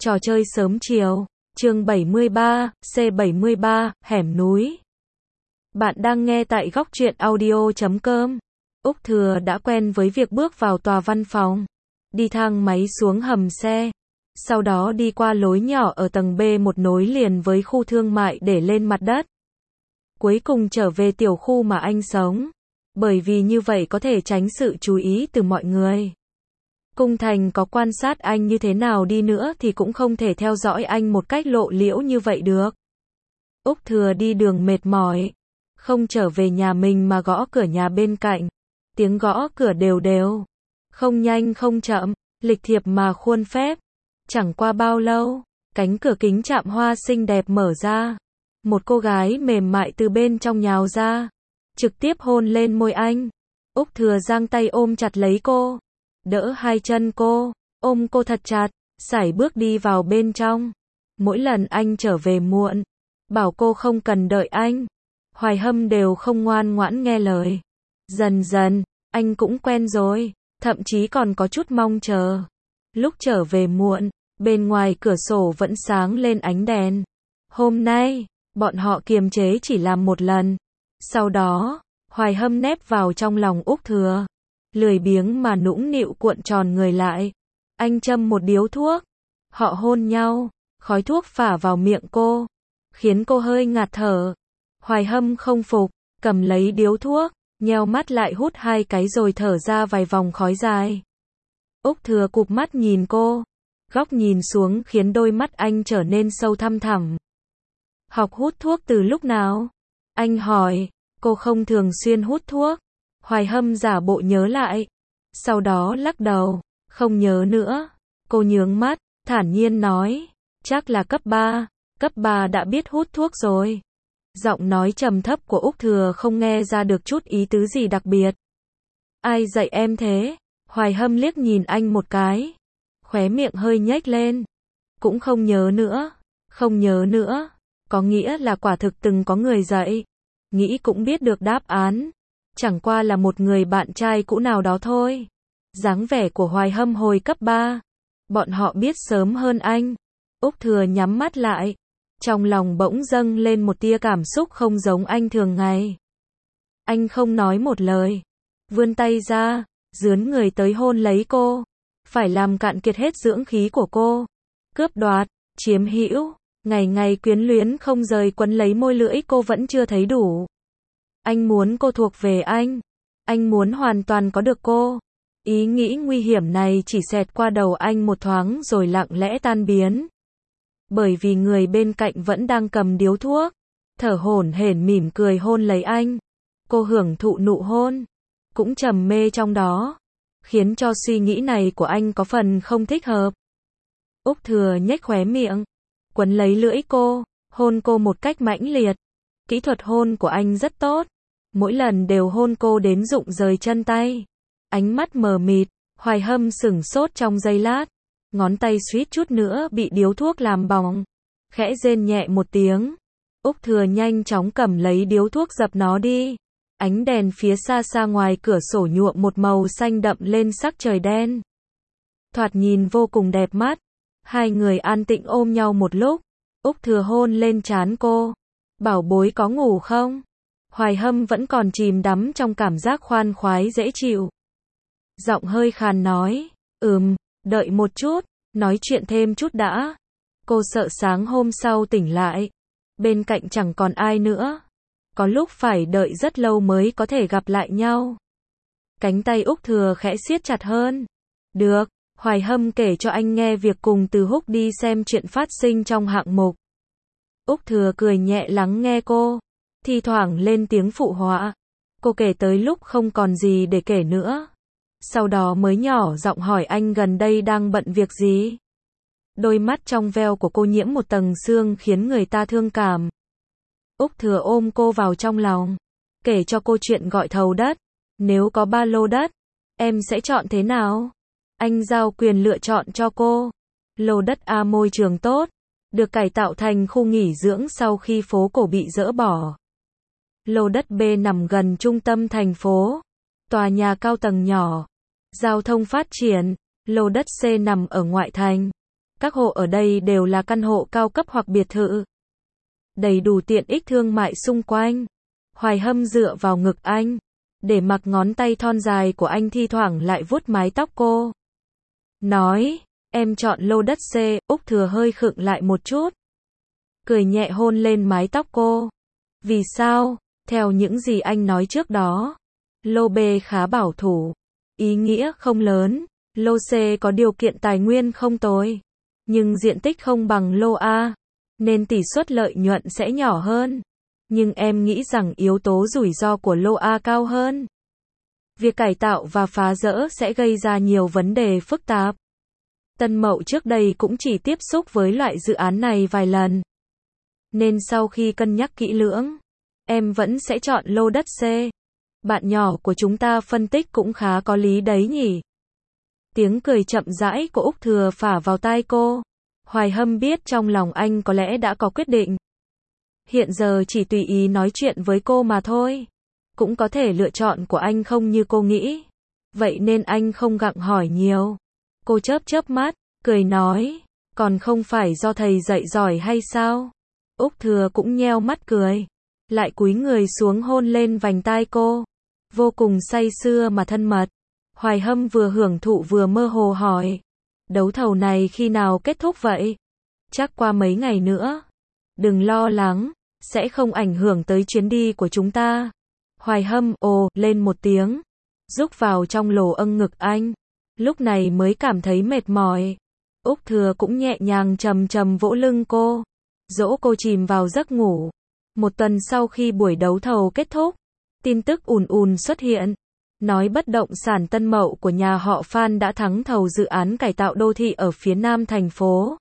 Trò chơi sớm chiều, chương 73, C73, hẻm núi. Bạn đang nghe tại góc truyện audio.com. Úc Thừa đã quen với việc bước vào tòa văn phòng, đi thang máy xuống hầm xe, sau đó đi qua lối nhỏ ở tầng B1 nối liền với khu thương mại để lên mặt đất. Cuối cùng trở về tiểu khu mà anh sống, bởi vì như vậy có thể tránh sự chú ý từ mọi người. Cung Thành có quan sát anh như thế nào đi nữa thì cũng không thể theo dõi anh một cách lộ liễu như vậy được. Úc Thừa đi đường mệt mỏi, không trở về nhà mình mà gõ cửa nhà bên cạnh. Tiếng gõ cửa đều đều, không nhanh không chậm, lịch thiệp mà khuôn phép. Chẳng qua bao lâu, cánh cửa kính chạm hoa xinh đẹp mở ra. Một cô gái mềm mại từ bên trong nhào ra, trực tiếp hôn lên môi anh. Úc Thừa giang tay ôm chặt lấy cô, đỡ hai chân cô, ôm cô thật chặt, sải bước đi vào bên trong. Mỗi lần anh trở về muộn, bảo cô không cần đợi anh, Hoài Hâm đều không ngoan ngoãn nghe lời. Dần dần, anh cũng quen rồi, thậm chí còn có chút mong chờ. Lúc trở về muộn, bên ngoài cửa sổ vẫn sáng lên ánh đèn. Hôm nay, bọn họ kiềm chế chỉ làm một lần. Sau đó, Hoài Hâm nép vào trong lòng Úc Thừa, lười biếng mà nũng nịu cuộn tròn người lại. Anh châm một điếu thuốc, họ hôn nhau, khói thuốc phả vào miệng cô, khiến cô hơi ngạt thở. Hoài Hâm không phục, cầm lấy điếu thuốc, nheo mắt lại hút hai cái rồi thở ra vài vòng khói dài. Úc Thừa cụp mắt nhìn cô, góc nhìn xuống khiến đôi mắt anh trở nên sâu thăm thẳm. Học hút thuốc từ lúc nào? Anh hỏi. Cô không thường xuyên hút thuốc. Hoài Hâm giả bộ nhớ lại, sau đó lắc đầu, không nhớ nữa. Cô nhướng mắt, thản nhiên nói, chắc là cấp 3 đã biết hút thuốc rồi. Giọng nói trầm thấp của Úc Thừa không nghe ra được chút ý tứ gì đặc biệt. Ai dạy em thế? Hoài Hâm liếc nhìn anh một cái, khóe miệng hơi nhếch lên. Cũng không nhớ nữa. Không nhớ nữa, có nghĩa là quả thực từng có người dạy. Nghĩ cũng biết được đáp án. Chẳng qua là một người bạn trai cũ nào đó thôi. Dáng vẻ của Hoài Hâm hồi cấp 3. Bọn họ biết sớm hơn anh. Úc Thừa nhắm mắt lại. Trong lòng bỗng dâng lên một tia cảm xúc không giống anh thường ngày. Anh không nói một lời. Vươn tay ra, dướn người tới hôn lấy cô. Phải làm cạn kiệt hết dưỡng khí của cô. Cướp đoạt, chiếm hữu. Ngày ngày quyến luyến không rời quấn lấy môi lưỡi cô vẫn chưa thấy đủ. Anh muốn cô thuộc về anh. Anh muốn hoàn toàn có được cô. Ý nghĩ nguy hiểm này chỉ xẹt qua đầu anh một thoáng rồi lặng lẽ tan biến. Bởi vì người bên cạnh vẫn đang cầm điếu thuốc, thở hổn hển mỉm cười hôn lấy anh. Cô hưởng thụ nụ hôn, cũng trầm mê trong đó, khiến cho suy nghĩ này của anh có phần không thích hợp. Úc Thừa nhếch khóe miệng, quấn lấy lưỡi cô, hôn cô một cách mãnh liệt. Kỹ thuật hôn của anh rất tốt, mỗi lần đều hôn cô đến rụng rời chân tay. Ánh mắt mờ mịt, Hoài Hâm sửng sốt trong giây lát, ngón tay suýt chút nữa bị điếu thuốc làm bỏng. Khẽ rên nhẹ một tiếng, Úc Thừa nhanh chóng cầm lấy điếu thuốc dập nó đi. Ánh đèn phía xa xa ngoài cửa sổ nhuộm một màu xanh đậm lên sắc trời đen. Thoạt nhìn vô cùng đẹp mắt. Hai người an tĩnh ôm nhau một lúc. Úc Thừa hôn lên trán cô. Bảo bối có ngủ không? Hoài Hâm vẫn còn chìm đắm trong cảm giác khoan khoái dễ chịu. Giọng hơi khàn nói, đợi một chút, nói chuyện thêm chút đã. Cô sợ sáng hôm sau tỉnh lại, bên cạnh chẳng còn ai nữa. Có lúc phải đợi rất lâu mới có thể gặp lại nhau. Cánh tay Úc Thừa khẽ siết chặt hơn. Được, Hoài Hâm kể cho anh nghe việc cùng Từ Húc đi xem chuyện phát sinh trong hạng mục. Úc Thừa cười nhẹ lắng nghe cô, thi thoảng lên tiếng phụ họa. Cô kể tới lúc không còn gì để kể nữa. Sau đó mới nhỏ giọng hỏi anh gần đây đang bận việc gì. Đôi mắt trong veo của cô nhiễm một tầng sương khiến người ta thương cảm. Úc Thừa ôm cô vào trong lòng, kể cho cô chuyện gọi thầu đất. Nếu có 3 lô đất, em sẽ chọn thế nào? Anh giao quyền lựa chọn cho cô. Lô đất A môi trường tốt, được cải tạo thành khu nghỉ dưỡng sau khi phố cổ bị dỡ bỏ. Lô đất B nằm gần trung tâm thành phố, tòa nhà cao tầng nhỏ, giao thông phát triển. Lô đất C nằm ở ngoại thành, Các hộ ở đây đều là căn hộ cao cấp hoặc biệt thự. Đầy đủ tiện ích thương mại xung quanh. Hoài Hâm dựa vào ngực anh, để mặc ngón tay thon dài của anh thi thoảng lại vuốt mái tóc cô. Nói, em chọn lô đất C, Úc Thừa hơi khựng lại một chút. Cười nhẹ hôn lên mái tóc cô. Vì sao? Theo những gì anh nói trước đó, lô B khá bảo thủ, ý nghĩa không lớn, lô C có điều kiện tài nguyên không tồi, nhưng diện tích không bằng lô A, nên tỷ suất lợi nhuận sẽ nhỏ hơn. Nhưng em nghĩ rằng yếu tố rủi ro của lô A cao hơn. Việc cải tạo và phá dỡ sẽ gây ra nhiều vấn đề phức tạp. Tân Mậu trước đây cũng chỉ tiếp xúc với loại dự án này vài lần. Nên sau khi cân nhắc kỹ lưỡng, em vẫn sẽ chọn lô đất C. Bạn nhỏ của chúng ta phân tích cũng khá có lý đấy nhỉ. Tiếng cười chậm rãi của Úc Thừa phả vào tai cô. Hoài Hâm biết trong lòng anh có lẽ đã có quyết định. Hiện giờ chỉ tùy ý nói chuyện với cô mà thôi. Cũng có thể lựa chọn của anh không như cô nghĩ. Vậy nên anh không gặng hỏi nhiều. Cô chớp chớp mắt, cười nói, còn không phải do thầy dạy giỏi hay sao? Úc Thừa cũng nheo mắt cười, lại cúi người xuống hôn lên vành tai cô, vô cùng say sưa mà thân mật. Hoài Hâm vừa hưởng thụ vừa mơ hồ hỏi, đấu thầu này khi nào kết thúc vậy? Chắc qua mấy ngày nữa. Đừng lo lắng, sẽ không ảnh hưởng tới chuyến đi của chúng ta. Hoài Hâm ồ lên một tiếng, rúc vào trong lồ âng ngực anh, lúc này mới cảm thấy mệt mỏi. Úc Thừa cũng nhẹ nhàng trầm trầm vỗ lưng cô, dỗ cô chìm vào giấc ngủ. Một tuần sau khi buổi đấu thầu kết thúc, tin tức ùn ùn xuất hiện, nói bất động sản Tân Mậu của nhà họ Phan đã thắng thầu dự án cải tạo đô thị ở phía nam thành phố.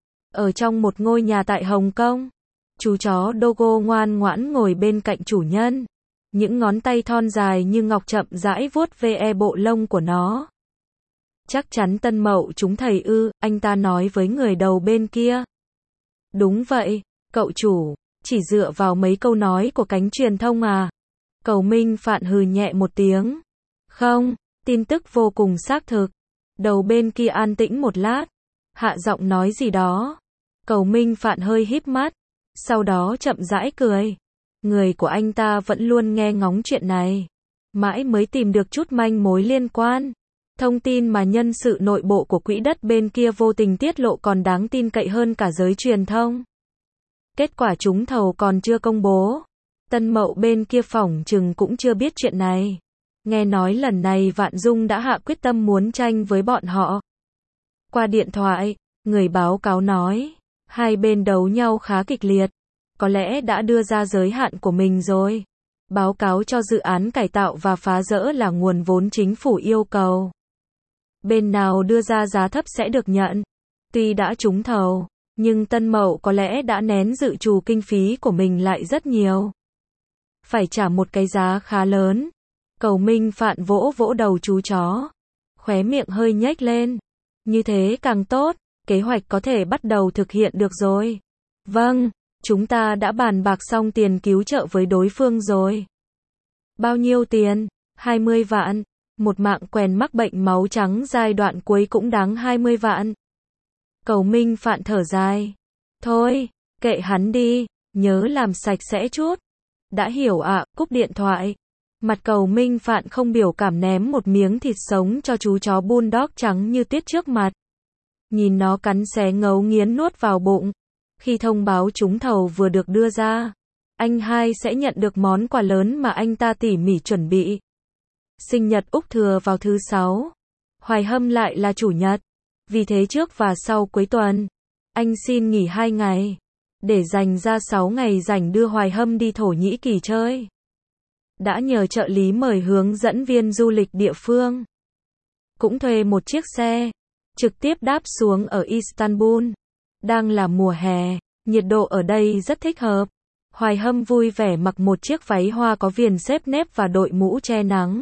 Ở trong một ngôi nhà tại Hồng Kông, chú chó Dogo ngoan ngoãn ngồi bên cạnh chủ nhân. Những ngón tay thon dài như ngọc chậm rãi vuốt ve bộ lông của nó. Chắc chắn Tân Mậu chúng thầy ư, anh ta nói với người đầu bên kia. Đúng vậy, cậu chủ, chỉ dựa vào mấy câu nói của cánh truyền thông à? Cầu Minh Phạn hừ nhẹ một tiếng. Không, tin tức vô cùng xác thực. Đầu bên kia an tĩnh một lát, hạ giọng nói gì đó. Cầu Minh Phạn hơi híp mắt, sau đó chậm rãi cười. Người của anh ta vẫn luôn nghe ngóng chuyện này, mãi mới tìm được chút manh mối liên quan. Thông tin mà nhân sự nội bộ của quỹ đất bên kia vô tình tiết lộ còn đáng tin cậy hơn cả giới truyền thông. Kết quả trúng thầu còn chưa công bố. Tân Mậu bên kia phỏng chừng cũng chưa biết chuyện này. Nghe nói lần này Vạn Dung đã hạ quyết tâm muốn tranh với bọn họ. Qua điện thoại, người báo cáo nói, hai bên đấu nhau khá kịch liệt. Có lẽ đã đưa ra giới hạn của mình rồi. Báo cáo cho dự án cải tạo và phá dỡ là nguồn vốn chính phủ yêu cầu. Bên nào đưa ra giá thấp sẽ được nhận. Tuy đã trúng thầu, nhưng Tân Mậu có lẽ đã nén dự trù kinh phí của mình lại rất nhiều. Phải trả một cái giá khá lớn. Cầu Minh Phạn vỗ vỗ đầu chú chó, khóe miệng hơi nhếch lên. Như thế càng tốt, kế hoạch có thể bắt đầu thực hiện được rồi. Vâng, chúng ta đã bàn bạc xong tiền cứu trợ với đối phương rồi. Bao nhiêu tiền? 20 vạn. Một mạng quèn mắc bệnh máu trắng giai đoạn cuối cũng đáng 20 vạn. Cầu Minh Phạn thở dài. Thôi, kệ hắn đi, nhớ làm sạch sẽ chút. Đã hiểu ạ, cúp điện thoại. Mặt Cầu Minh Phạn không biểu cảm ném một miếng thịt sống cho chú chó bulldog trắng như tuyết trước mặt. Nhìn nó cắn xé ngấu nghiến nuốt vào bụng. Khi thông báo trúng thầu vừa được đưa ra, anh hai sẽ nhận được món quà lớn mà anh ta tỉ mỉ chuẩn bị. Sinh nhật Úc Thừa vào thứ 6. Hoài Hâm lại là chủ nhật. Vì thế trước và sau cuối tuần, anh xin nghỉ 2 ngày. Để dành ra 6 ngày rảnh đưa Hoài Hâm đi Thổ Nhĩ Kỳ chơi. Đã nhờ trợ lý mời hướng dẫn viên du lịch địa phương. Cũng thuê một chiếc xe, trực tiếp đáp xuống ở Istanbul. Đang là mùa hè, nhiệt độ ở đây rất thích hợp. Hoài Hâm vui vẻ mặc một chiếc váy hoa có viền xếp nếp và đội mũ che nắng.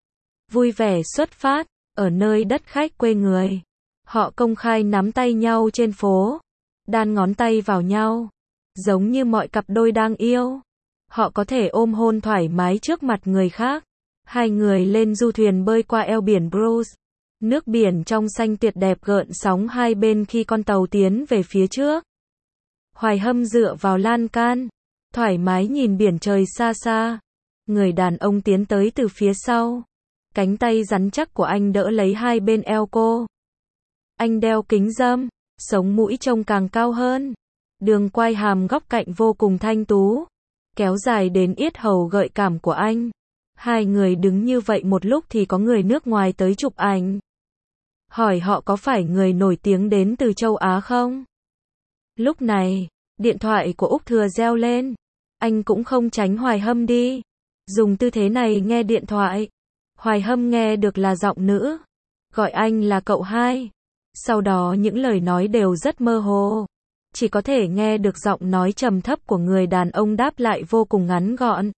Vui vẻ xuất phát, ở nơi đất khách quê người. Họ công khai nắm tay nhau trên phố, đan ngón tay vào nhau, giống như mọi cặp đôi đang yêu. Họ có thể ôm hôn thoải mái trước mặt người khác. Hai người lên du thuyền bơi qua eo biển Bruges. Nước biển trong xanh tuyệt đẹp gợn sóng hai bên khi con tàu tiến về phía trước. Hoài Hâm dựa vào lan can, thoải mái nhìn biển trời xa xa. Người đàn ông tiến tới từ phía sau. Cánh tay rắn chắc của anh đỡ lấy hai bên eo cô. Anh đeo kính râm, sống mũi trông càng cao hơn. Đường quai hàm góc cạnh vô cùng thanh tú, kéo dài đến yết hầu gợi cảm của anh. Hai người đứng như vậy một lúc thì có người nước ngoài tới chụp ảnh. Hỏi họ có phải người nổi tiếng đến từ châu Á không? Lúc này, điện thoại của Úc Thừa reo lên. Anh cũng không tránh Hoài Hâm đi. Dùng tư thế này nghe điện thoại. Hoài Hâm nghe được là giọng nữ. Gọi anh là cậu hai. Sau đó những lời nói đều rất mơ hồ. Chỉ có thể nghe được giọng nói trầm thấp của người đàn ông đáp lại vô cùng ngắn gọn.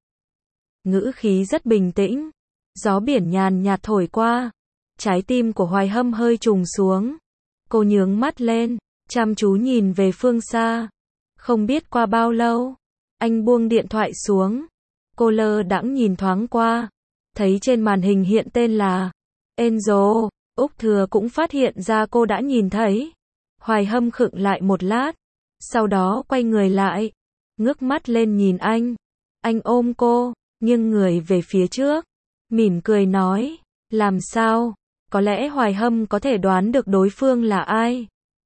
Ngữ khí rất bình tĩnh. Gió biển nhàn nhạt thổi qua. Trái tim của Hoài Hâm hơi trùng xuống. Cô nhướng mắt lên, chăm chú nhìn về phương xa. Không biết qua bao lâu, anh buông điện thoại xuống. Cô lơ đãng nhìn thoáng qua, thấy trên màn hình hiện tên là Angel. Úc Thừa cũng phát hiện ra cô đã nhìn thấy. Hoài Hâm khựng lại một lát, sau đó quay người lại, ngước mắt lên nhìn anh. Anh ôm cô, nghiêng người về phía trước, mỉm cười nói, làm sao? Có lẽ Hoài Hâm có thể đoán được đối phương là ai.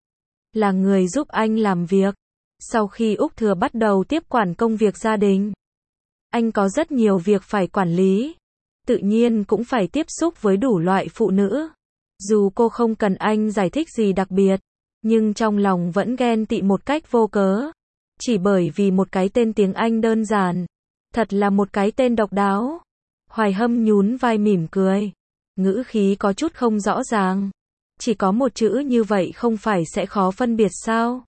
Là người giúp anh làm việc. Sau khi Úc Thừa bắt đầu tiếp quản công việc gia đình, anh có rất nhiều việc phải quản lý. Tự nhiên cũng phải tiếp xúc với đủ loại phụ nữ. Dù cô không cần anh giải thích gì đặc biệt, nhưng trong lòng vẫn ghen tị một cách vô cớ. Chỉ bởi vì một cái tên tiếng Anh đơn giản. Thật là một cái tên độc đáo. Hoài Hâm nhún vai mỉm cười. Ngữ khí có chút không rõ ràng. Chỉ có một chữ như vậy không phải sẽ khó phân biệt sao?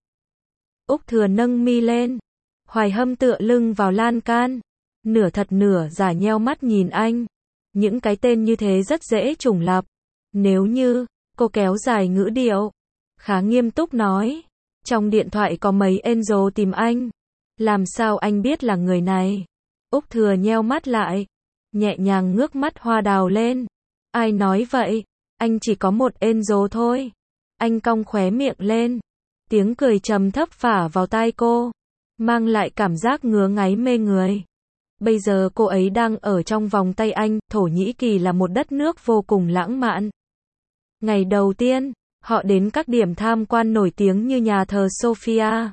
Úc Thừa nâng mi lên. Hoài Hâm tựa lưng vào lan can. Nửa thật nửa giả nheo mắt nhìn anh. Những cái tên như thế rất dễ trùng lặp. Nếu như, cô kéo dài ngữ điệu. Khá nghiêm túc nói. Trong điện thoại có mấy Angel tìm anh. Làm sao anh biết là người này? Úc Thừa nheo mắt lại. Nhẹ nhàng ngước mắt hoa đào lên. Ai nói vậy? Anh chỉ có một Angel thôi. Anh cong khóe miệng lên. Tiếng cười trầm thấp phả vào tai cô. Mang lại cảm giác ngứa ngáy mê người. Bây giờ cô ấy đang ở trong vòng tay anh. Thổ Nhĩ Kỳ là một đất nước vô cùng lãng mạn. Ngày đầu tiên, họ đến các điểm tham quan nổi tiếng như nhà thờ Sophia,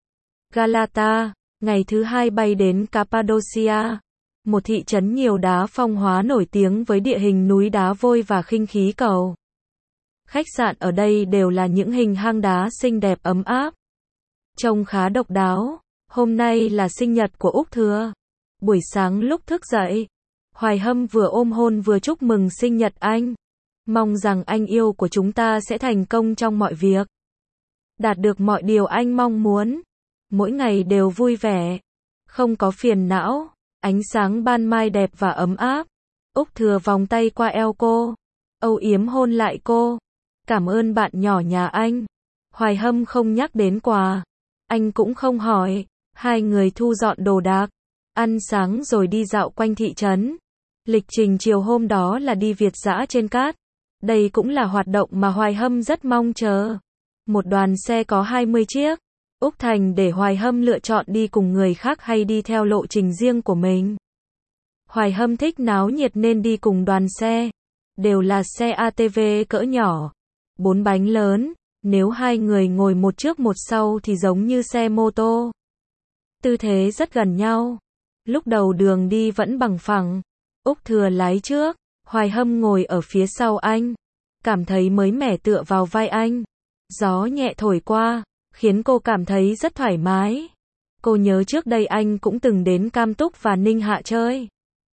Galata. Ngày thứ hai bay đến Cappadocia, một thị trấn nhiều đá phong hóa nổi tiếng với địa hình núi đá vôi và khinh khí cầu. Khách sạn ở đây đều là những hình hang đá xinh đẹp ấm áp. Trông khá độc đáo. Hôm nay là sinh nhật của Úc Thừa. Buổi sáng lúc thức dậy, Hoài Hâm vừa ôm hôn vừa chúc mừng sinh nhật anh. Mong rằng anh yêu của chúng ta sẽ thành công trong mọi việc. Đạt được mọi điều anh mong muốn. Mỗi ngày đều vui vẻ. Không có phiền não. Ánh sáng ban mai đẹp và ấm áp. Úc Thừa vòng tay qua eo cô. Âu yếm hôn lại cô. Cảm ơn bạn nhỏ nhà anh. Hoài Hâm không nhắc đến quà. Anh cũng không hỏi. Hai người thu dọn đồ đạc. Ăn sáng rồi đi dạo quanh thị trấn. Lịch trình chiều hôm đó là đi Việt dã trên cát. Đây cũng là hoạt động mà Hoài Hâm rất mong chờ. Một đoàn xe có 20 chiếc. Úc Thành để Hoài Hâm lựa chọn đi cùng người khác hay đi theo lộ trình riêng của mình. Hoài Hâm thích náo nhiệt nên đi cùng đoàn xe. Đều là xe ATV cỡ nhỏ. 4 bánh lớn. Nếu hai người ngồi một trước một sau thì giống như xe mô tô. Tư thế rất gần nhau. Lúc đầu đường đi vẫn bằng phẳng. Úc Thừa lái trước. Hoài Hâm ngồi ở phía sau anh. Cảm thấy mới mẻ tựa vào vai anh. Gió nhẹ thổi qua, khiến cô cảm thấy rất thoải mái. Cô nhớ trước đây anh cũng từng đến Cam Túc và Ninh Hạ chơi.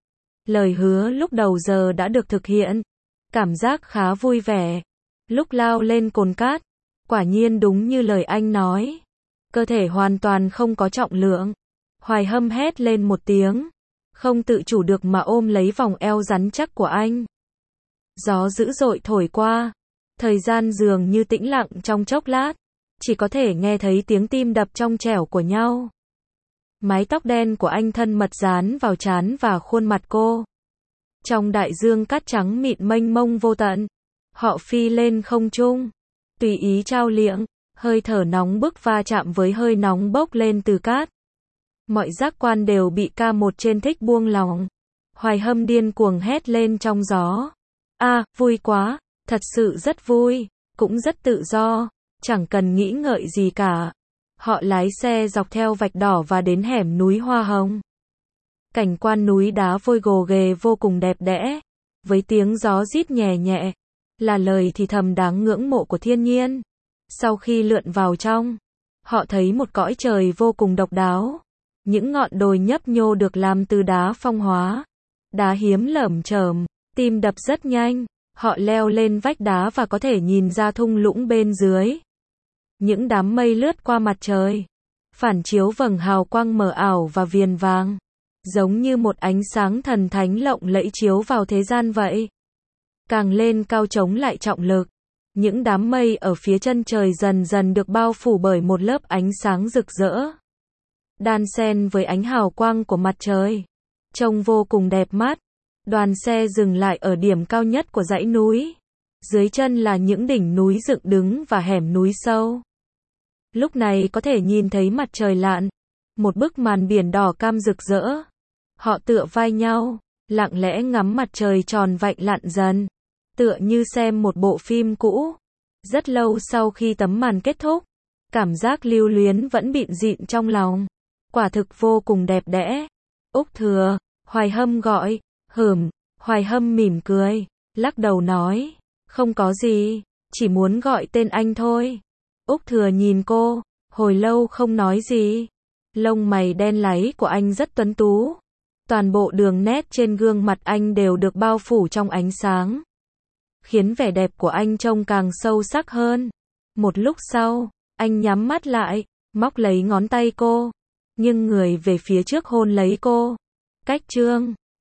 Lời hứa lúc đầu giờ đã được thực hiện. Cảm giác khá vui vẻ. Lúc lao lên cồn cát, quả nhiên đúng như lời anh nói. Cơ thể hoàn toàn không có trọng lượng. Hoài Hâm hét lên một tiếng. Không tự chủ được mà ôm lấy vòng eo rắn chắc của anh. Gió dữ dội thổi qua. Thời gian dường như tĩnh lặng trong chốc lát. Chỉ có thể nghe thấy tiếng tim đập trong trẻo của nhau. Mái tóc đen của anh thân mật dán vào trán và khuôn mặt cô. Trong đại dương cát trắng mịn mênh mông vô tận. Họ phi lên không trung, tùy ý trao liệng, hơi thở nóng bức va chạm với hơi nóng bốc lên từ cát. Mọi giác quan đều bị K1 trên thích buông lỏng. Hoài Hâm điên cuồng hét lên trong gió. Vui quá, thật sự rất vui, cũng rất tự do, chẳng cần nghĩ ngợi gì cả. Họ lái xe dọc theo vạch đỏ và đến hẻm núi Hoa Hồng. Cảnh quan núi đá vôi gồ ghề vô cùng đẹp đẽ, với tiếng gió rít nhẹ nhẹ, là lời thì thầm đáng ngưỡng mộ của thiên nhiên. Sau khi lượn vào trong, họ thấy một cõi trời vô cùng độc đáo. Những ngọn đồi nhấp nhô được làm từ đá phong hóa, đá hiếm lởm chởm, tim đập rất nhanh. Họ leo lên vách đá và có thể nhìn ra thung lũng bên dưới. Những đám mây lướt qua mặt trời, phản chiếu vầng hào quang mờ ảo và viền vàng, giống như một ánh sáng thần thánh lộng lẫy chiếu vào thế gian vậy. Càng lên cao chống lại trọng lực, những đám mây ở phía chân trời dần dần được bao phủ bởi một lớp ánh sáng rực rỡ, đan xen với ánh hào quang của mặt trời, trông vô cùng đẹp mắt. Đoàn xe dừng lại ở điểm cao nhất của dãy núi. Dưới chân là những đỉnh núi dựng đứng và hẻm núi sâu. Lúc này có thể nhìn thấy mặt trời lặn, một bức màn biển đỏ cam rực rỡ. Họ tựa vai nhau, lặng lẽ ngắm mặt trời tròn vạnh lặn dần, tựa như xem một bộ phim cũ. Rất lâu sau khi tấm màn kết thúc, cảm giác lưu luyến vẫn bịn dịn trong lòng. Quả thực vô cùng đẹp đẽ. Úc Thừa, Hoài Hâm gọi. Hoài Hâm mỉm cười, lắc đầu nói, không có gì, chỉ muốn gọi tên anh thôi. Úc Thừa nhìn cô, hồi lâu không nói gì. Lông mày đen láy của anh rất tuấn tú. Toàn bộ đường nét trên gương mặt anh đều được bao phủ trong ánh sáng, khiến vẻ đẹp của anh trông càng sâu sắc hơn. Một lúc sau, anh nhắm mắt lại, móc lấy ngón tay cô, nhưng người về phía trước hôn lấy cô. Cách Trương